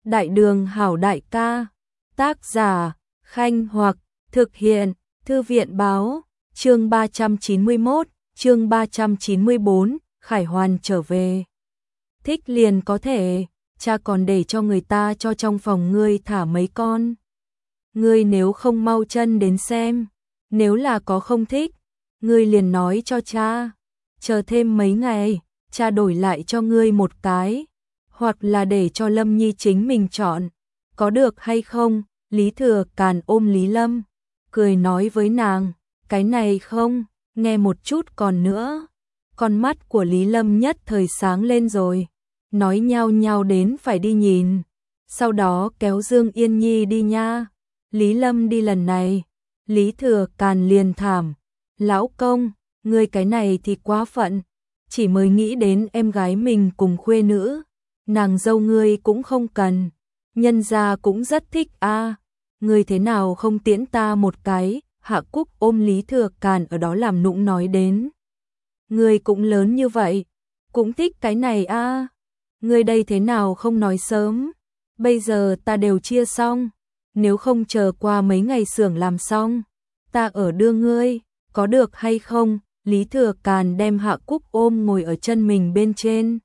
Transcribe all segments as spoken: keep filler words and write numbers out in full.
Đại đường hảo đại ca. Tác giả, Khanh Hoặc, thực hiện, Thư viện báo, chương ba trăm chín mươi mốt, chương ba trăm chín mươi bốn, Khải Hoàn trở về. Thích liền có thể, cha còn để cho người ta cho trong phòng ngươi thả mấy con. Ngươi nếu không mau chân đến xem, nếu là có không thích, ngươi liền nói cho cha, chờ thêm mấy ngày, cha đổi lại cho ngươi một cái, hoặc là để cho Lâm Nhi chính mình chọn, có được hay không? Lý Thừa Càn ôm Lý Lâm, cười nói với nàng, cái này không, nghe một chút còn nữa. Con mắt của Lý Lâm nhất thời sáng lên rồi, nói nhao nhao đến phải đi nhìn, sau đó kéo Dương Yên Nhi đi nha. Lý Lâm đi lần này, Lý Thừa Càn liền thảm, lão công, ngươi cái này thì quá phận, chỉ mới nghĩ đến em gái mình cùng khuê nữ, nàng dâu ngươi cũng không cần, nhân gia cũng rất thích a, à. Ngươi thế nào không tiễn ta một cái? Hạ Cúc ôm Lý Thừa Càn ở đó làm nũng nói đến. Ngươi cũng lớn như vậy, cũng thích cái này a, à. Ngươi đây thế nào không nói sớm? Bây giờ ta đều chia xong, nếu không chờ qua mấy ngày xưởng làm xong, ta ở đưa ngươi, có được hay không? Lý Thừa Càn đem Hạ Cúc ôm ngồi ở chân mình bên trên,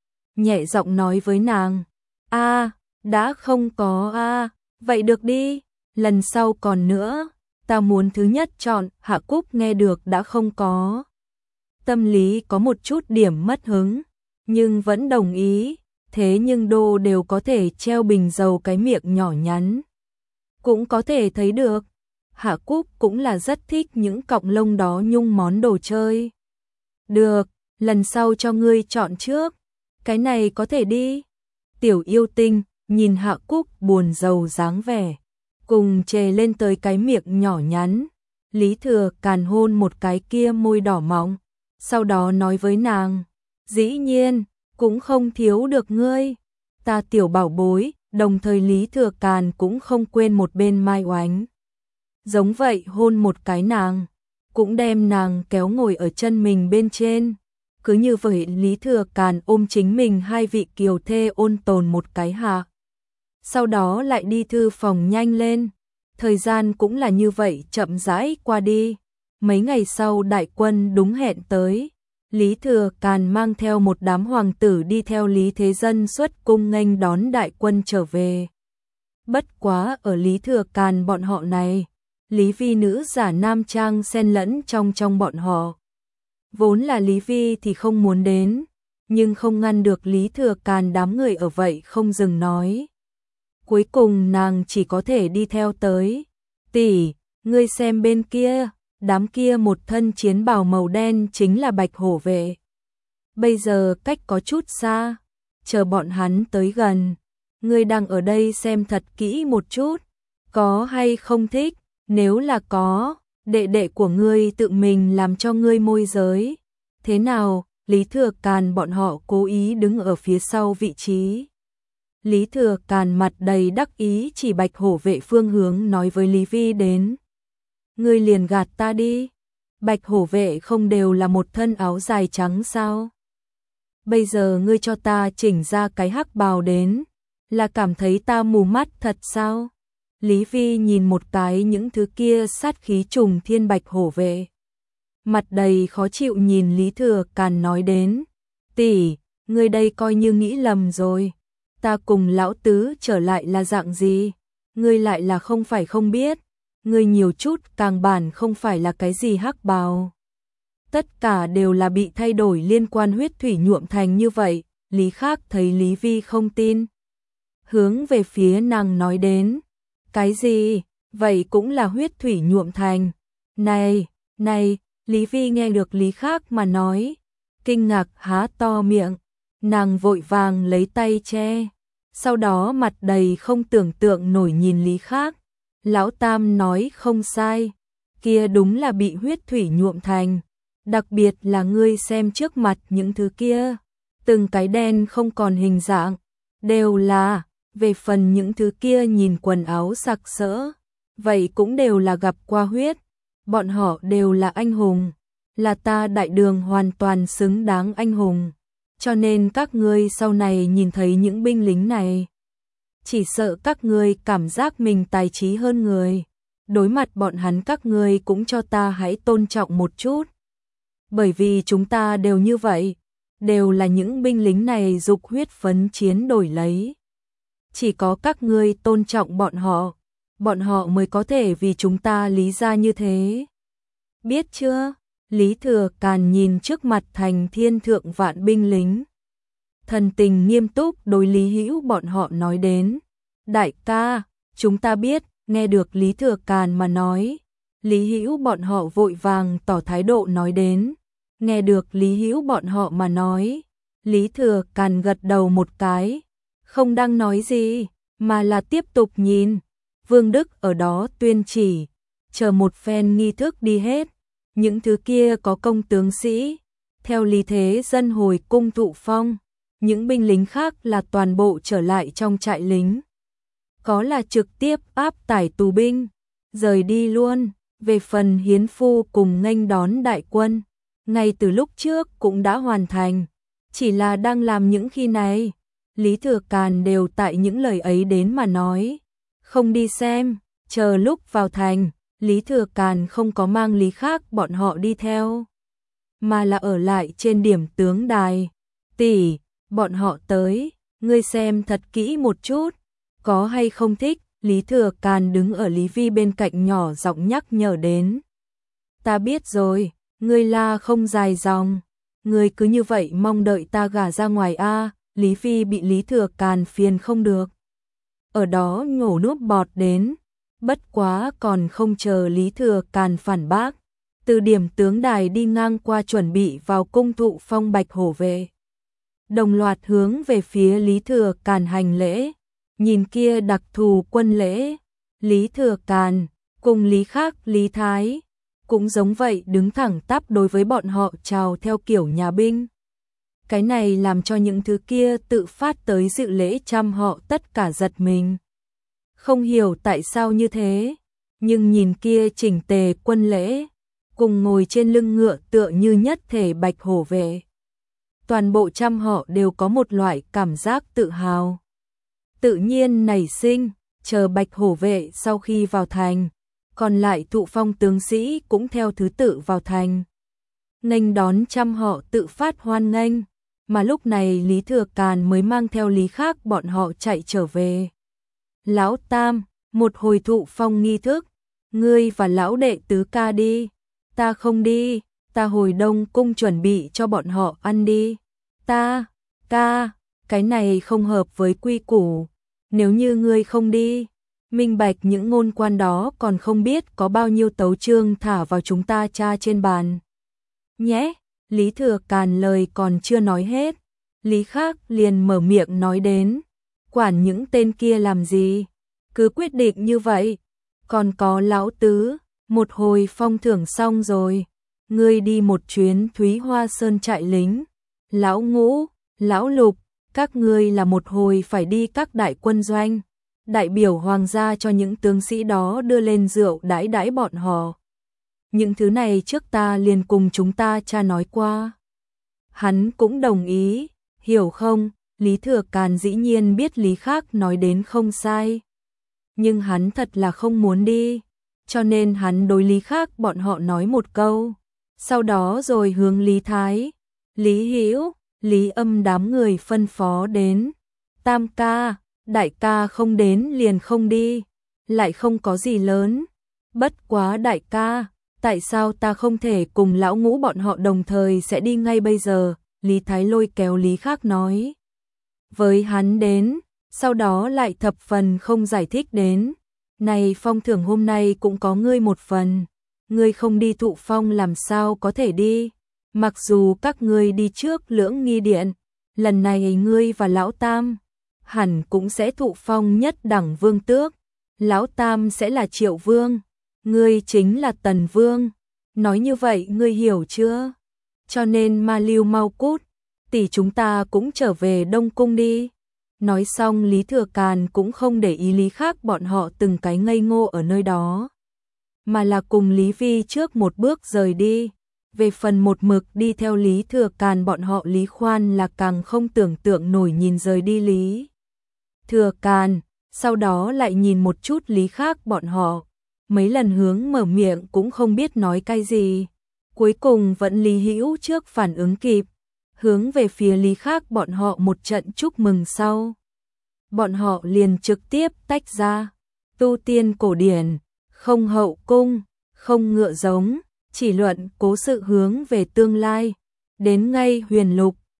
nhẹ giọng nói với nàng, a, à, đã không có a, à, vậy được đi, lần sau còn nữa, ta muốn thứ nhất chọn. Hạ Cúc nghe được đã không có, tâm lý có một chút điểm mất hứng, nhưng vẫn đồng ý, thế nhưng đô đều có thể treo bình dầu cái miệng nhỏ nhắn, cũng có thể thấy được, Hạ Cúc cũng là rất thích những cọng lông đó nhung món đồ chơi. Được, lần sau cho ngươi chọn trước, cái này có thể đi. Tiểu yêu tinh, nhìn Hạ Cúc buồn rầu dáng vẻ, cùng chề lên tới cái miệng nhỏ nhắn, Lý Thừa Càn hôn một cái kia môi đỏ mọng, sau đó nói với nàng, dĩ nhiên, cũng không thiếu được ngươi, ta tiểu bảo bối, đồng thời Lý Thừa Càn cũng không quên một bên Mai Oánh. Giống vậy hôn một cái nàng, cũng đem nàng kéo ngồi ở chân mình bên trên. Cứ như vậy Lý Thừa Càn ôm chính mình hai vị kiều thê ôn tồn một cái hạ. Sau đó lại đi thư phòng nhanh lên. Thời gian cũng là như vậy chậm rãi qua đi. Mấy ngày sau đại quân đúng hẹn tới. Lý Thừa Càn mang theo một đám hoàng tử đi theo Lý Thế Dân xuất cung nghênh đón đại quân trở về. Bất quá ở Lý Thừa Càn bọn họ này, Lý Vi nữ giả nam trang xen lẫn trong trong bọn họ. Vốn là Lý Vi thì không muốn đến, nhưng không ngăn được Lý Thừa Càn đám người ở vậy không dừng nói. Cuối cùng nàng chỉ có thể đi theo tới. Tỷ, ngươi xem bên kia, đám kia một thân chiến bào màu đen chính là Bạch Hổ vệ. Bây giờ cách có chút xa, chờ bọn hắn tới gần. Ngươi đang ở đây xem thật kỹ một chút, có hay không thích, nếu là có, đệ đệ của ngươi tự mình làm cho ngươi môi giới. Thế nào? Lý Thừa Càn bọn họ cố ý đứng ở phía sau vị trí. Lý Thừa Càn mặt đầy đắc ý chỉ Bạch Hổ vệ phương hướng nói với Lý Vi đến. Ngươi liền gạt ta đi. Bạch Hổ vệ không đều là một thân áo dài trắng sao? Bây giờ ngươi cho ta chỉnh ra cái hắc bào đến, là cảm thấy ta mù mắt thật sao? Lý Vi nhìn một cái những thứ kia sát khí trùng thiên Bạch Hổ vệ, mặt đầy khó chịu nhìn Lý Thừa Càn nói đến, tỷ, ngươi đây coi như nghĩ lầm rồi, ta cùng lão tứ trở lại là dạng gì, ngươi lại là không phải không biết, ngươi nhiều chút càng bản không phải là cái gì hắc bào. Tất cả đều là bị thay đổi liên quan huyết thủy nhuộm thành như vậy. Lý Khác thấy Lý Vi không tin, hướng về phía nàng nói đến, cái gì, vậy cũng là huyết thủy nhuộm thành. Này, này, Lý Vi nghe được Lý Khác mà nói, kinh ngạc há to miệng, nàng vội vàng lấy tay che, sau đó mặt đầy không tưởng tượng nổi nhìn Lý Khác. Lão Tam nói không sai, kia đúng là bị huyết thủy nhuộm thành, đặc biệt là ngươi xem trước mặt những thứ kia, từng cái đen không còn hình dạng, đều là, về phần những thứ kia nhìn quần áo sặc sỡ, vậy cũng đều là gặp qua huyết, bọn họ đều là anh hùng, là ta đại đường hoàn toàn xứng đáng anh hùng, cho nên các ngươi sau này nhìn thấy những binh lính này, chỉ sợ các ngươi cảm giác mình tài trí hơn người. Đối mặt bọn hắn các ngươi cũng cho ta hãy tôn trọng một chút. Bởi vì chúng ta đều như vậy, đều là những binh lính này dục huyết phấn chiến đổi lấy. Chỉ có các ngươi tôn trọng bọn họ, bọn họ mới có thể vì chúng ta lý ra như thế. Biết chưa? Lý Thừa Càn nhìn trước mặt thành thiên thượng vạn binh lính. Thần tình nghiêm túc đối Lý Hữu bọn họ nói đến. Đại ca, chúng ta biết, nghe được Lý Thừa Càn mà nói. Lý Hữu bọn họ vội vàng tỏ thái độ nói đến. Nghe được Lý Hữu bọn họ mà nói. Lý Thừa Càn gật đầu một cái. Không đang nói gì, mà là tiếp tục nhìn. Vương Đức ở đó tuyên chỉ. Chờ một phen nghi thức đi hết. Những thứ kia có công tướng sĩ. Theo lý thế dân hồi cung thụ phong. Những binh lính khác là toàn bộ trở lại trong trại lính. Có là trực tiếp áp tải tù binh, rời đi luôn. Về phần hiến phu cùng nghênh đón đại quân, ngay từ lúc trước cũng đã hoàn thành. Chỉ là đang làm những khi này, Lý Thừa Càn đều tại những lời ấy đến mà nói. Không đi xem, chờ lúc vào thành, Lý Thừa Càn không có mang Lý Khác bọn họ đi theo, mà là ở lại trên điểm tướng đài. Tỷ, bọn họ tới, ngươi xem thật kỹ một chút, có hay không thích? Lý Thừa Càn đứng ở Lý Vi bên cạnh nhỏ giọng nhắc nhở đến. Ta biết rồi, ngươi la không dài dòng, ngươi cứ như vậy mong đợi ta gả ra ngoài a. Lý Vi bị Lý Thừa Càn phiền không được. Ở đó nhổ nuốt bọt đến, bất quá còn không chờ Lý Thừa Càn phản bác. Từ điểm tướng đài đi ngang qua chuẩn bị vào cung thụ phong bạch hổ về. Đồng loạt hướng về phía Lý Thừa Càn hành lễ. Nhìn kia đặc thù quân lễ, Lý Thừa Càn cùng Lý Khác, Lý Thái cũng giống vậy đứng thẳng tắp đối với bọn họ chào theo kiểu nhà binh. Cái này làm cho những thứ kia tự phát tới dự lễ trăm họ tất cả giật mình. Không hiểu tại sao như thế, nhưng nhìn kia chỉnh tề quân lễ, cùng ngồi trên lưng ngựa tựa như nhất thể bạch hổ vệ. Toàn bộ trăm họ đều có một loại cảm giác tự hào. Tự nhiên nảy sinh, chờ bạch hổ vệ sau khi vào thành, còn lại thụ phong tướng sĩ cũng theo thứ tự vào thành. Nghênh đón trăm họ tự phát hoan nghênh, mà lúc này Lý Thừa Càn mới mang theo Lý Khác bọn họ chạy trở về. Lão Tam, một hồi thụ phong nghi thức, ngươi và lão đệ tứ ca đi, ta không đi, ta hồi Đông cung chuẩn bị cho bọn họ ăn đi. Ta, ca, cái này không hợp với quy củ. Nếu như ngươi không đi, minh bạch những ngôn quan đó còn không biết có bao nhiêu tấu chương thả vào chúng ta tra trên bàn. Nhé, Lý Thừa Càn lời còn chưa nói hết, Lý Khác liền mở miệng nói đến. Quản những tên kia làm gì, cứ quyết định như vậy. Còn có lão tứ, một hồi phong thưởng xong rồi, ngươi đi một chuyến Thúy Hoa Sơn trại lính. Lão Ngũ, lão Lục, các ngươi là một hồi phải đi các đại quân doanh, đại biểu hoàng gia cho những tướng sĩ đó đưa lên rượu đãi đãi bọn họ. Những thứ này trước ta liền cùng chúng ta cha nói qua. Hắn cũng đồng ý, hiểu không? Lý Thừa Càn dĩ nhiên biết Lý Khác nói đến không sai. Nhưng hắn thật là không muốn đi, cho nên hắn đối Lý Khác bọn họ nói một câu. Sau đó rồi hướng Lý Thái, Lý Hữu, Lý Âm đám người phân phó đến. Tam ca, đại ca không đến liền không đi, lại không có gì lớn. Bất quá đại ca, tại sao ta không thể cùng lão Ngũ bọn họ đồng thời sẽ đi ngay bây giờ? Lý Thái lôi kéo Lý Khác nói với hắn đến, sau đó lại thập phần không giải thích đến. Này phong thưởng hôm nay cũng có ngươi một phần, ngươi không đi thụ phong làm sao có thể đi? Mặc dù các ngươi đi trước Lưỡng Nghi Điện, lần này ngươi và lão Tam hẳn cũng sẽ thụ phong nhất đẳng vương tước. Lão Tam sẽ là Triệu Vương, ngươi chính là Tần Vương. Nói như vậy ngươi hiểu chưa? Cho nên ma lưu mau cút, tỷ chúng ta cũng trở về Đông Cung đi. Nói xong Lý Thừa Càn cũng không để ý Lý Khác bọn họ từng cái ngây ngô ở nơi đó, mà là cùng Lý Vi trước một bước rời đi. Về phần một mực đi theo Lý Thừa Càn bọn họ Lý Khoan là càng không tưởng tượng nổi nhìn rời đi Lý Thừa Càn, sau đó lại nhìn một chút Lý Khác bọn họ, mấy lần hướng mở miệng cũng không biết nói cái gì. Cuối cùng vẫn Lý Hữu trước phản ứng kịp, hướng về phía Lý Khác bọn họ một trận chúc mừng sau. Bọn họ liền trực tiếp tách ra, tu tiên cổ điển, không hậu cung, không ngựa giống, chỉ luận cố sự hướng về tương lai, đến ngay huyền lục,